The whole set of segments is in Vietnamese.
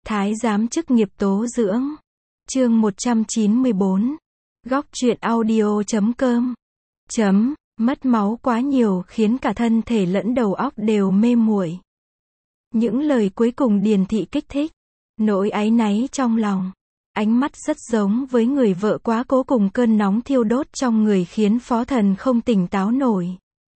Thái giám chức nghiệp tố dưỡng. Chương 194. Góc truyện audio.com. Mất máu quá nhiều khiến cả thân thể lẫn đầu óc đều mê muội. Những lời cuối cùng Điền thị kích thích nỗi áy náy trong lòng. Ánh mắt rất giống với người vợ quá cố cùng cơn nóng thiêu đốt trong người khiến Phó Thần không tỉnh táo nổi.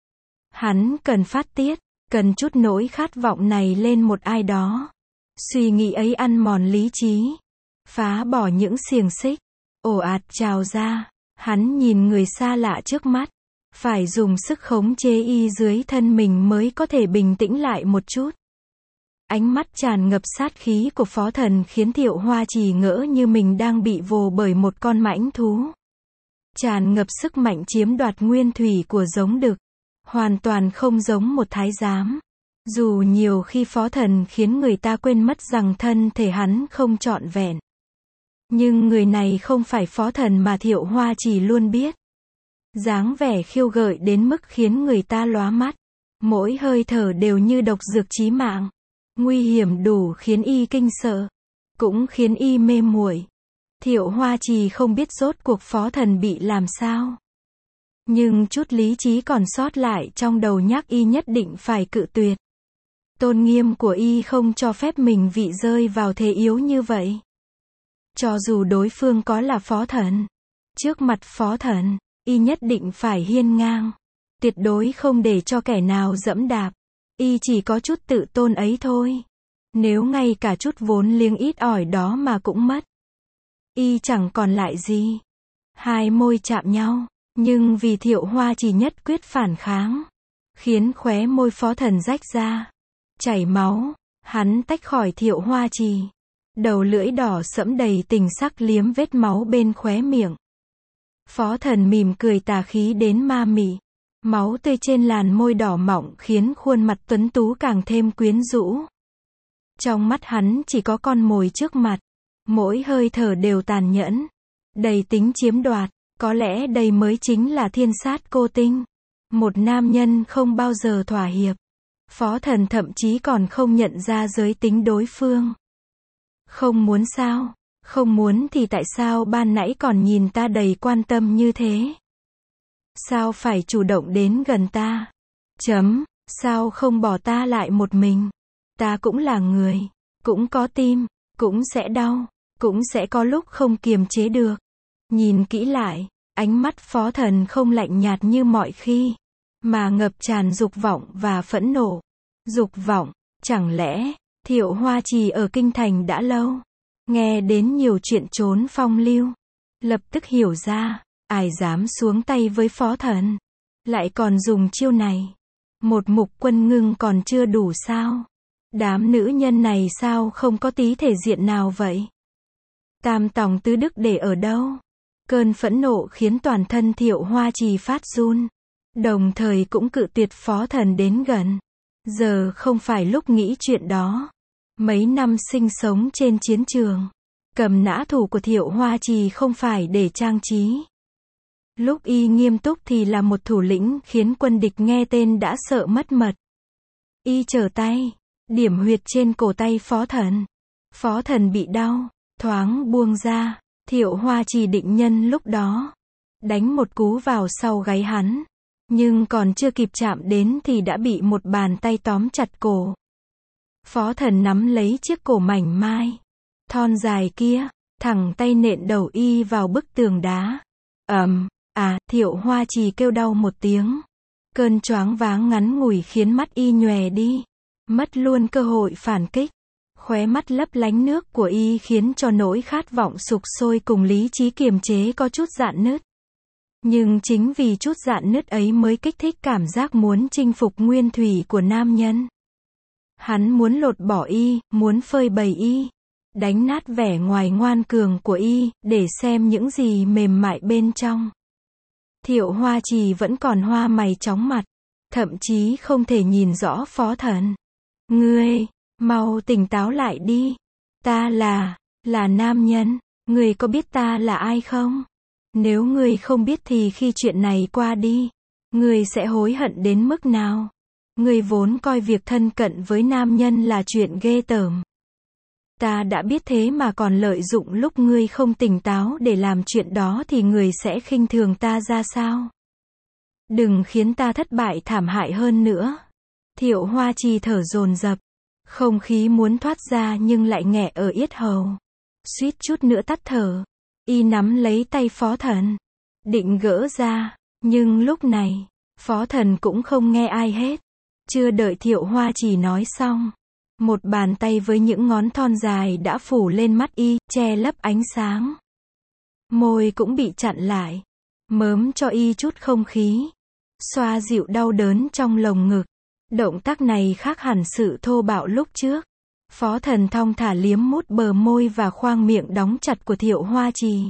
Hắn cần phát tiết, cần chút nỗi khát vọng này lên một ai đó. Suy nghĩ ấy ăn mòn lý trí, phá bỏ những xiềng xích, ồ ạt trào ra. Hắn nhìn người xa lạ trước mắt, phải dùng sức khống chế y dưới thân mình mới có thể bình tĩnh lại một chút. Ánh mắt tràn ngập sát khí của Phó Thần khiến Thiệu Hoa Trì ngỡ như mình đang bị vồ bởi một con mãnh thú. Tràn ngập sức mạnh chiếm đoạt nguyên thủy của giống đực. Hoàn toàn không giống một thái giám. Dù nhiều khi Phó Thần khiến người ta quên mất rằng thân thể hắn không trọn vẹn. Nhưng người này không phải Phó Thần mà Thiệu Hoa Trì luôn biết. Dáng vẻ khiêu gợi đến mức khiến người ta lóa mắt. Mỗi hơi thở đều như độc dược chí mạng. Nguy hiểm đủ khiến y kinh sợ, cũng khiến y mê muội. Thiệu Hoa Trì không biết rốt cuộc Phó Thần bị làm sao. Nhưng chút lý trí còn sót lại trong đầu nhắc y nhất định phải cự tuyệt. Tôn nghiêm của y không cho phép mình bị rơi vào thế yếu như vậy. Cho dù đối phương có là Phó Thần, trước mặt Phó Thần, y nhất định phải hiên ngang. Tuyệt đối không để cho kẻ nào dẫm đạp. Y chỉ có chút tự tôn ấy thôi. Nếu ngay cả chút vốn liếng ít ỏi đó mà cũng mất, y chẳng còn lại gì. Hai môi chạm nhau, nhưng vì Thiệu Hoa chỉ nhất quyết phản kháng, khiến khóe môi Phó Thần rách ra, chảy máu. Hắn tách khỏi Thiệu Hoa Trì, đầu lưỡi đỏ sẫm đầy tình sắc liếm vết máu bên khóe miệng. Phó Thần mỉm cười tà khí đến ma mị. Máu tươi trên làn môi đỏ mọng khiến khuôn mặt tuấn tú càng thêm quyến rũ. Trong mắt hắn chỉ có con mồi trước mặt. Mỗi hơi thở đều tàn nhẫn, đầy tính chiếm đoạt. Có lẽ đây mới chính là thiên sát cô tinh. Một nam nhân không bao giờ thỏa hiệp. Phó Thần thậm chí còn không nhận ra giới tính đối phương. Không muốn sao? Không muốn thì tại sao ban nãy còn nhìn ta đầy quan tâm như thế? Sao phải chủ động đến gần ta? Sao không bỏ ta lại một mình? Ta cũng là người, cũng có tim, cũng sẽ đau, cũng sẽ có lúc không kiềm chế được. Nhìn kỹ lại, ánh mắt Phó Thần không lạnh nhạt như mọi khi, mà ngập tràn dục vọng và phẫn nộ. Dục vọng, chẳng lẽ Thiệu Hoa Trì ở kinh thành đã lâu, nghe đến nhiều chuyện trốn phong lưu, lập tức hiểu ra. Ai dám xuống tay với Phó Thần, lại còn dùng chiêu này. Một Mục Quân Ngưng còn chưa đủ sao? Đám nữ nhân này sao không có tí thể diện nào vậy? Tam tòng tứ đức để ở đâu? Cơn phẫn nộ khiến toàn thân Thiệu Hoa Trì phát run, đồng thời cũng cự tuyệt Phó Thần đến gần. Giờ không phải lúc nghĩ chuyện đó. Mấy năm sinh sống trên chiến trường, cầm nã thủ của Thiệu Hoa Trì không phải để trang trí. Lúc y nghiêm túc thì là một thủ lĩnh khiến quân địch nghe tên đã sợ mất mật. Y trở tay, điểm huyệt trên cổ tay Phó Thần. Phó Thần bị đau, thoáng buông ra. Thiệu Hoa Trì định nhân lúc đó đánh một cú vào sau gáy hắn, nhưng còn chưa kịp chạm đến thì đã bị một bàn tay tóm chặt cổ. Phó Thần nắm lấy chiếc cổ mảnh mai, thon dài kia, thẳng tay nện đầu y vào bức tường đá. Thiệu Hoa Trì kêu đau một tiếng. Cơn choáng váng ngắn ngủi khiến mắt y nhòe đi, mất luôn cơ hội phản kích. Khóe mắt lấp lánh nước của y khiến cho nỗi khát vọng sục sôi cùng lý trí kiềm chế có chút rạn nứt. Nhưng chính vì chút rạn nứt ấy mới kích thích cảm giác muốn chinh phục nguyên thủy của nam nhân. Hắn muốn lột bỏ y, muốn phơi bày y, đánh nát vẻ ngoài ngoan cường của y, để xem những gì mềm mại bên trong. Thiệu Hoa Trì vẫn còn hoa mày chóng mặt, thậm chí không thể nhìn rõ Phó Thần. Ngươi, mau tỉnh táo lại đi. Ta là nam nhân, ngươi có biết ta là ai không? Nếu ngươi không biết thì khi chuyện này qua đi, ngươi sẽ hối hận đến mức nào? Ngươi vốn coi việc thân cận với nam nhân là chuyện ghê tởm. Ta đã biết thế mà còn lợi dụng lúc ngươi không tỉnh táo để làm chuyện đó thì người sẽ khinh thường ta ra sao? Đừng khiến ta thất bại thảm hại hơn nữa. Thiệu Hoa Trì thở dồn dập. Không khí muốn thoát ra nhưng lại nghẹ ở yết hầu. Suýt chút nữa tắt thở. Y nắm lấy tay Phó Thần. Định gỡ ra. Nhưng lúc này, Phó Thần cũng không nghe ai hết. Chưa đợi Thiệu Hoa Trì nói xong. Một bàn tay với những ngón thon dài đã phủ lên mắt y, che lấp ánh sáng. Môi cũng bị chặn lại. Mớm cho y chút không khí. Xoa dịu đau đớn trong lồng ngực. Động tác này khác hẳn sự thô bạo lúc trước. Phó Thần thong thả liếm mút bờ môi và khoang miệng đóng chặt của Thiệu Hoa Trì.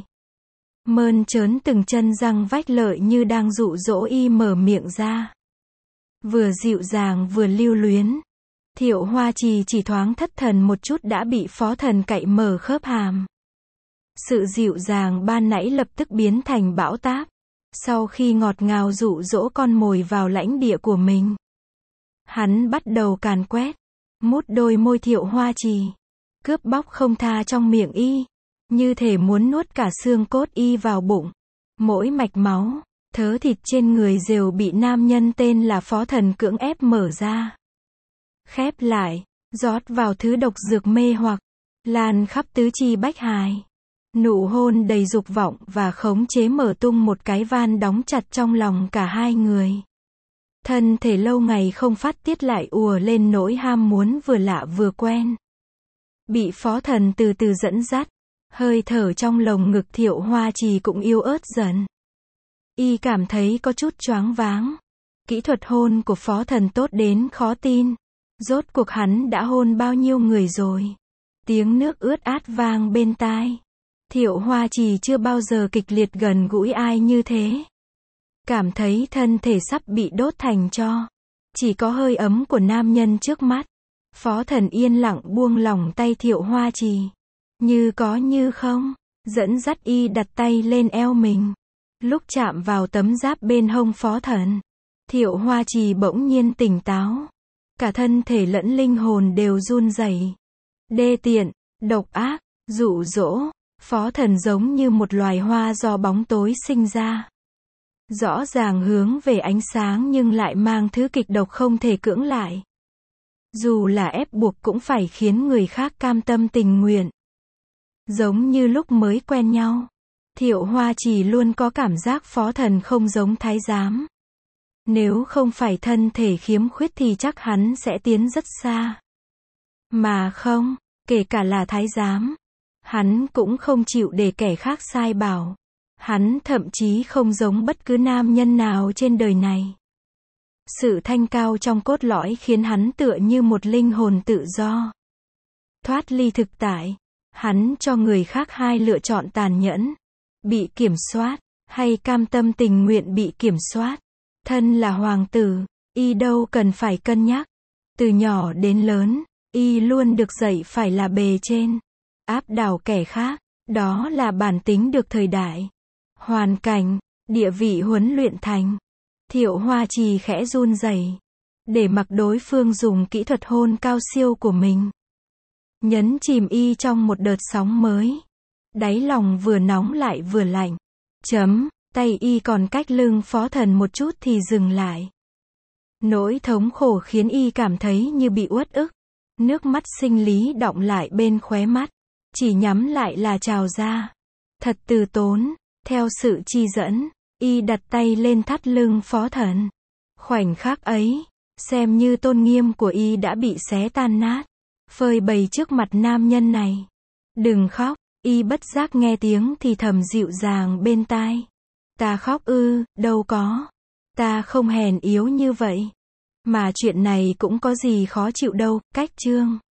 Mơn trớn từng chân răng vách lợi như đang dụ dỗ y mở miệng ra. Vừa dịu dàng vừa lưu luyến. Thiệu Hoa Trì chỉ thoáng thất thần một chút đã bị Phó Thần cạy mở khớp hàm. Sự dịu dàng ban nãy lập tức biến thành bão táp. Sau khi ngọt ngào dụ dỗ con mồi vào lãnh địa của mình, hắn bắt đầu càn quét, mút đôi môi Thiệu Hoa Trì, cướp bóc không tha trong miệng y, như thể muốn nuốt cả xương cốt y vào bụng. Mỗi mạch máu, thớ thịt trên người đều bị nam nhân tên là Phó Thần cưỡng ép mở ra, khép lại, rót vào thứ độc dược mê hoặc, lan khắp tứ chi bách hài. Nụ hôn đầy dục vọng và khống chế mở tung một cái van đóng chặt trong lòng cả hai người. Thân thể lâu ngày không phát tiết lại ùa lên nỗi ham muốn vừa lạ vừa quen. Bị Phó Thần từ từ dẫn dắt, hơi thở trong lồng ngực Thiệu Hoa Trì cũng yếu ớt dần. Y cảm thấy có chút choáng váng. Kỹ thuật hôn của Phó Thần tốt đến khó tin. Rốt cuộc hắn đã hôn bao nhiêu người rồi? Tiếng nước ướt át vang bên tai. Thiệu Hoa Trì chưa bao giờ kịch liệt gần gũi ai như thế. Cảm thấy thân thể sắp bị đốt thành tro. Chỉ có hơi ấm của nam nhân trước mắt. Phó Thần yên lặng buông lỏng tay Thiệu Hoa Trì. Như có như không, dẫn dắt y đặt tay lên eo mình. Lúc chạm vào tấm giáp bên hông Phó Thần, Thiệu Hoa Trì bỗng nhiên tỉnh táo. Cả thân thể lẫn linh hồn đều run rẩy. Đê tiện, độc ác, dụ dỗ. Phó Thần giống như một loài hoa do bóng tối sinh ra. Rõ ràng hướng về ánh sáng nhưng lại mang thứ kịch độc không thể cưỡng lại. Dù là ép buộc cũng phải khiến người khác cam tâm tình nguyện. Giống như lúc mới quen nhau, Thiệu Hoa Trì luôn có cảm giác Phó Thần không giống thái giám. Nếu không phải thân thể khiếm khuyết thì chắc hắn sẽ tiến rất xa. Mà không, kể cả là thái giám, hắn cũng không chịu để kẻ khác sai bảo. Hắn thậm chí không giống bất cứ nam nhân nào trên đời này. Sự thanh cao trong cốt lõi khiến hắn tựa như một linh hồn tự do. Thoát ly thực tại, hắn cho người khác hai lựa chọn tàn nhẫn. Bị kiểm soát, hay cam tâm tình nguyện bị kiểm soát. Thân là hoàng tử, y đâu cần phải cân nhắc. Từ nhỏ đến lớn, y luôn được dạy phải là bề trên, áp đảo kẻ khác. Đó là bản tính được thời đại, hoàn cảnh, địa vị huấn luyện thành. Thiệu Hoa Trì khẽ run rẩy, để mặc đối phương dùng kỹ thuật hôn cao siêu của mình, nhấn chìm y trong một đợt sóng mới. Đáy lòng vừa nóng lại vừa lạnh. Tay y còn cách lưng Phó Thần một chút thì dừng lại. Nỗi thống khổ khiến y cảm thấy như bị uất ức. Nước mắt sinh lý đọng lại bên khóe mắt. Chỉ nhắm lại là trào ra. Thật từ tốn. Theo sự chi dẫn, y đặt tay lên thắt lưng Phó Thần. Khoảnh khắc ấy, xem như tôn nghiêm của y đã bị xé tan nát. Phơi bày trước mặt nam nhân này. Đừng khóc, y bất giác nghe tiếng thì thầm dịu dàng bên tai. Ta khóc ư, đâu có. Ta không hèn yếu như vậy. Mà chuyện này cũng có gì khó chịu đâu, cách chương.